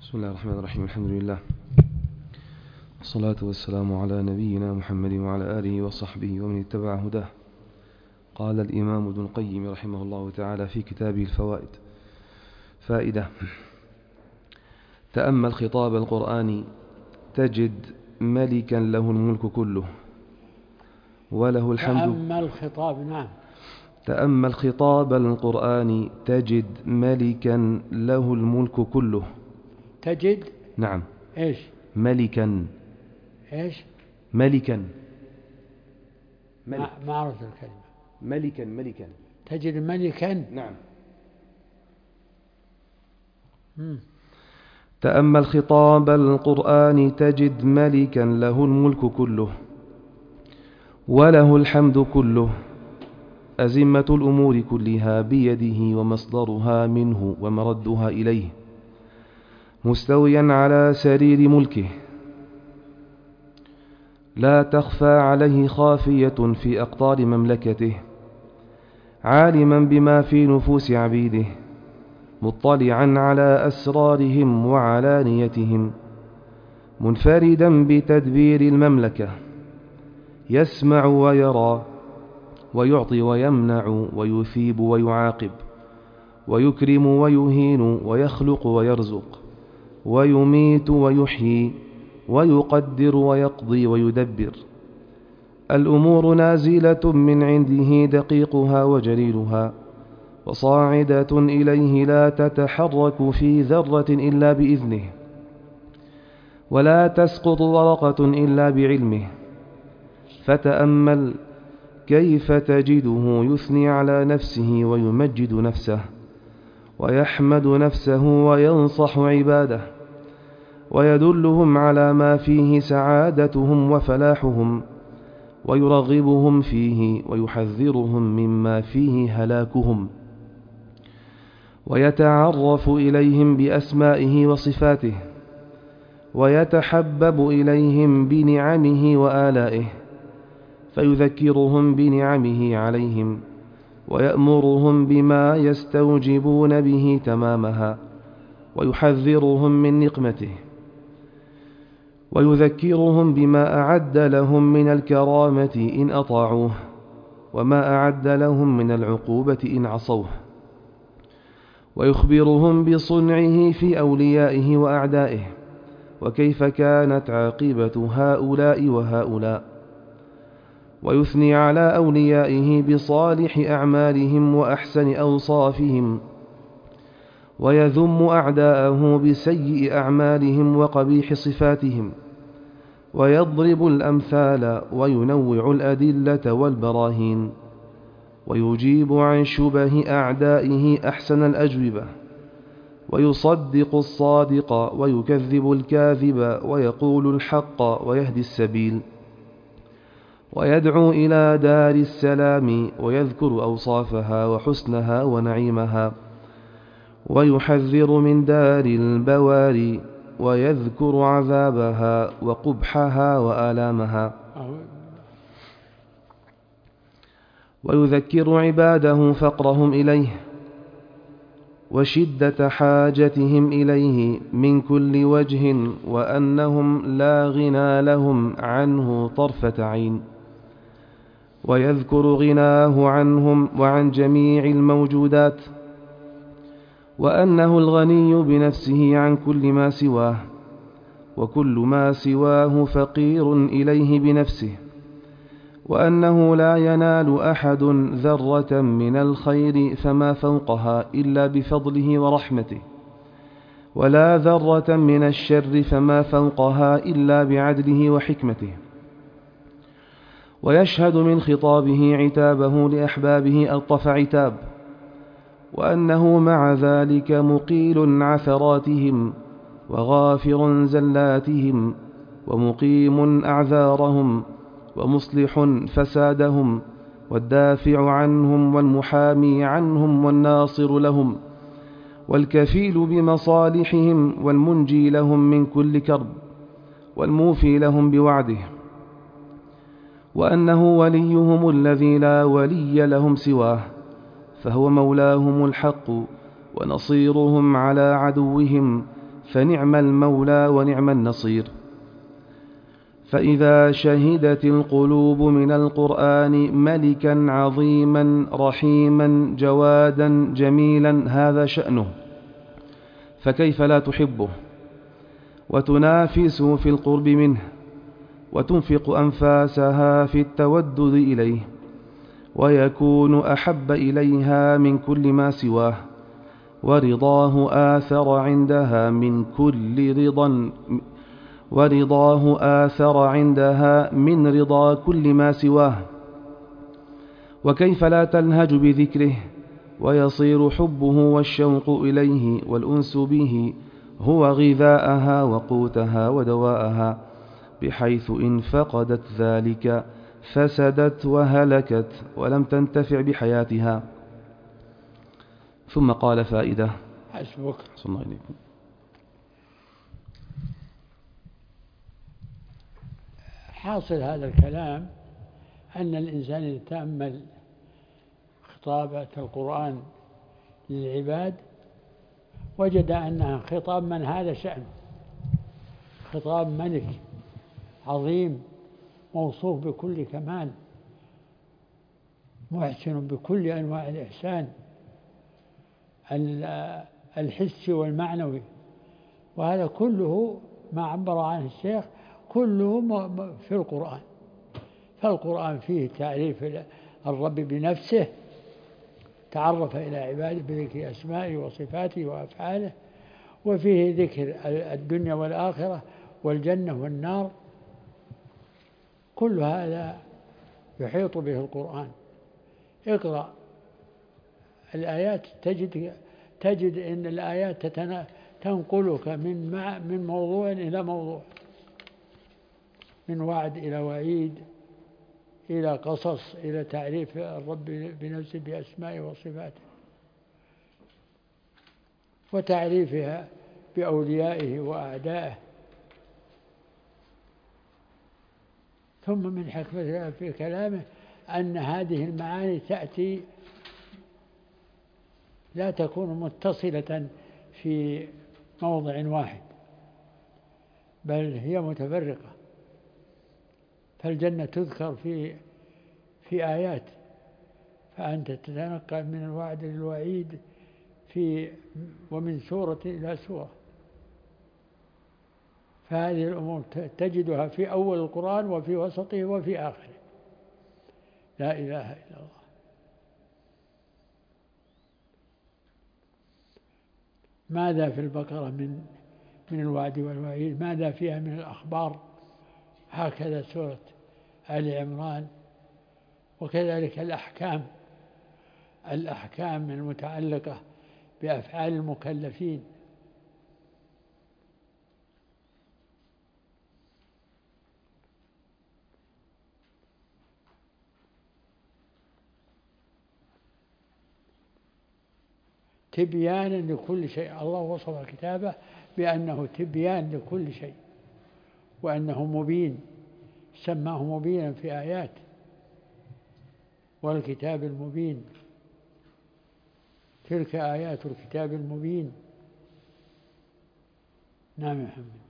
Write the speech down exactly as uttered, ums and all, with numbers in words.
بسم الله الرحمن الرحيم. الحمد لله والصلاة والسلام على نبينا محمد وعلى آله وصحبه ومن اتبع هداه. قال الإمام ابن القيم رحمه الله تعالى في كتابه الفوائد: فائدة: تأمل خطاب القرآن تجد ملكا له الملك كله وله الحمد. تأمل خطاب نعم تأمل خطاب القرآن تجد ملكا له الملك كله. تجد نعم إيش ملكا إيش ملكا ملك. ما, ما عرفت الكلمة. ملكا ملكا تجد ملكا. نعم. مم. تأمل خطاب القرآن تجد ملكا له الملك كله وله الحمد كله، أزمة الأمور كلها بيده ومصدرها منه ومردها إليه، مستويا على سرير ملكه لا تخفى عليه خافية في أقطار مملكته، عالما بما في نفوس عبيده، مطلعا على أسرارهم وعلانيتهم، منفردا بتدبير المملكة، يسمع ويرى ويعطي ويمنع ويثيب ويعاقب ويكرم ويهين ويخلق ويرزق ويميت ويحيي ويقدر ويقضي ويدبر. الأمور نازلة من عنده دقيقها وجليلها، وصاعدة إليه لا تتحرك في ذرة إلا بإذنه، ولا تسقط ورقة إلا بعلمه. فتأمل كيف تجده يثني على نفسه ويمجد نفسه ويحمد نفسه وينصح عباده، ويدلهم على ما فيه سعادتهم وفلاحهم، ويرغبهم فيه ويحذرهم مما فيه هلاكهم، ويتعرف إليهم بأسمائه وصفاته، ويتحبب إليهم بنعمه وآلائه، فيذكرهم بنعمه عليهم، ويأمرهم بما يستوجبون به تمامها، ويحذرهم من نقمته، ويذكرهم بما أعد لهم من الكرامة إن أطاعوه، وما أعد لهم من العقوبة إن عصوه، ويخبرهم بصنعه في أوليائه وأعدائه، وكيف كانت عاقبة هؤلاء وهؤلاء، ويثني على أوليائه بصالح أعمالهم وأحسن أوصافهم، ويذم أعداءه بسيء أعمالهم وقبيح صفاتهم، ويضرب الأمثال وينوع الأدلة والبراهين، ويجيب عن شبه أعدائه أحسن الأجوبة، ويصدق الصادق ويكذب الكاذب، ويقول الحق ويهدي السبيل، ويدعو إلى دار السلام، ويذكر أوصافها وحسنها ونعيمها، ويحذر من دار البوار، ويذكر عذابها وقبحها وآلامها، ويذكر عباده فقرهم إليه وشدة حاجتهم إليه من كل وجه، وأنهم لا غنى لهم عنه طرفة عين، ويذكر غناه عنهم وعن جميع الموجودات، وأنه الغني بنفسه عن كل ما سواه، وكل ما سواه فقير إليه بنفسه، وأنه لا ينال أحد ذرة من الخير فما فوقها إلا بفضله ورحمته، ولا ذرة من الشر فما فوقها إلا بعدله وحكمته. ويشهد من خطابه عتابه لأحبابه ألطف عتاب، وأنه مع ذلك مقيل عثراتهم وغافر زلاتهم ومقيم أعذارهم ومصلح فسادهم، والدافع عنهم والمحامي عنهم والناصر لهم، والكفيل بمصالحهم والمنجي لهم من كل كرب، والموفي لهم بوعده، وأنه وليهم الذي لا ولي لهم سواه، فهو مولاهم الحق ونصيرهم على عدوهم، فنعم المولى ونعم النصير. فإذا شهدت القلوب من القرآن ملكا عظيما رحيما جوادا جميلا هذا شأنه، فكيف لا تحبه وتنافسه في القرب منه وتنفق أنفاسها في التودد إليه، ويكون أحب إليها من كل ما سواه، ورضاه آثر عندها من كل رضا ورضاه آثر عندها من رضا كل ما سواه. وكيف لا تلهج بذكره ويصير حبه والشوق إليه والأنس به هو غذاءها وقوتها ودواءها، بحيث إن فقدت ذلك فسدت وهلكت ولم تنتفع بحياتها. ثم قال فائدة. حسبك. صلى الله عليكم. حاصل هذا الكلام أن الإنسان يتأمل خطابة القرآن للعباد وجد أنها خطاب من هذا شأن، خطاب ملك عظيم موصوف بكل كمال، محسن بكل أنواع الإحسان الحسي والمعنوي، وهذا كله ما عبر عنه الشيخ كله في القرآن. فالقرآن فيه تعريف الرب بنفسه، تعرف إلى عباده بذكر أسمائه وصفاته وأفعاله، وفيه ذكر الدنيا والآخرة والجنة والنار، كل هذا يحيط به القرآن. اقرأ الآيات تجد تجد أن الآيات تنقلك من من موضوع إلى موضوع، من وعد إلى وعيد، إلى قصص، إلى تعريف الرب بنفسه بأسمائه وصفاته، وتعريفها بأوليائه وأعدائه. ثم من حكمته في كلامه أن هذه المعاني تأتي لا تكون متصلة في موضع واحد، بل هي متفرقة. فالجنة تذكر في في آيات، فأنت تتنقل من الوعد للوعيد في ومن سورة إلى سورة. فهذه الأمور تجدها في أول القرآن وفي وسطه وفي آخره. لا إله إلا الله. ماذا في البقرة من من الوعد والوعيد؟ ماذا فيها من الأخبار؟ هكذا سورة آل عمران، وكذلك الأحكام الأحكام المتعلقة بأفعال المكلفين. تبيانا لكل شيء. الله وصف كتابه بأنه تبيان لكل شيء، وأنه مبين، سماه مبينا في آيات، والكتاب المبين. تلك آيات الكتاب المبين. نعم يا محمد.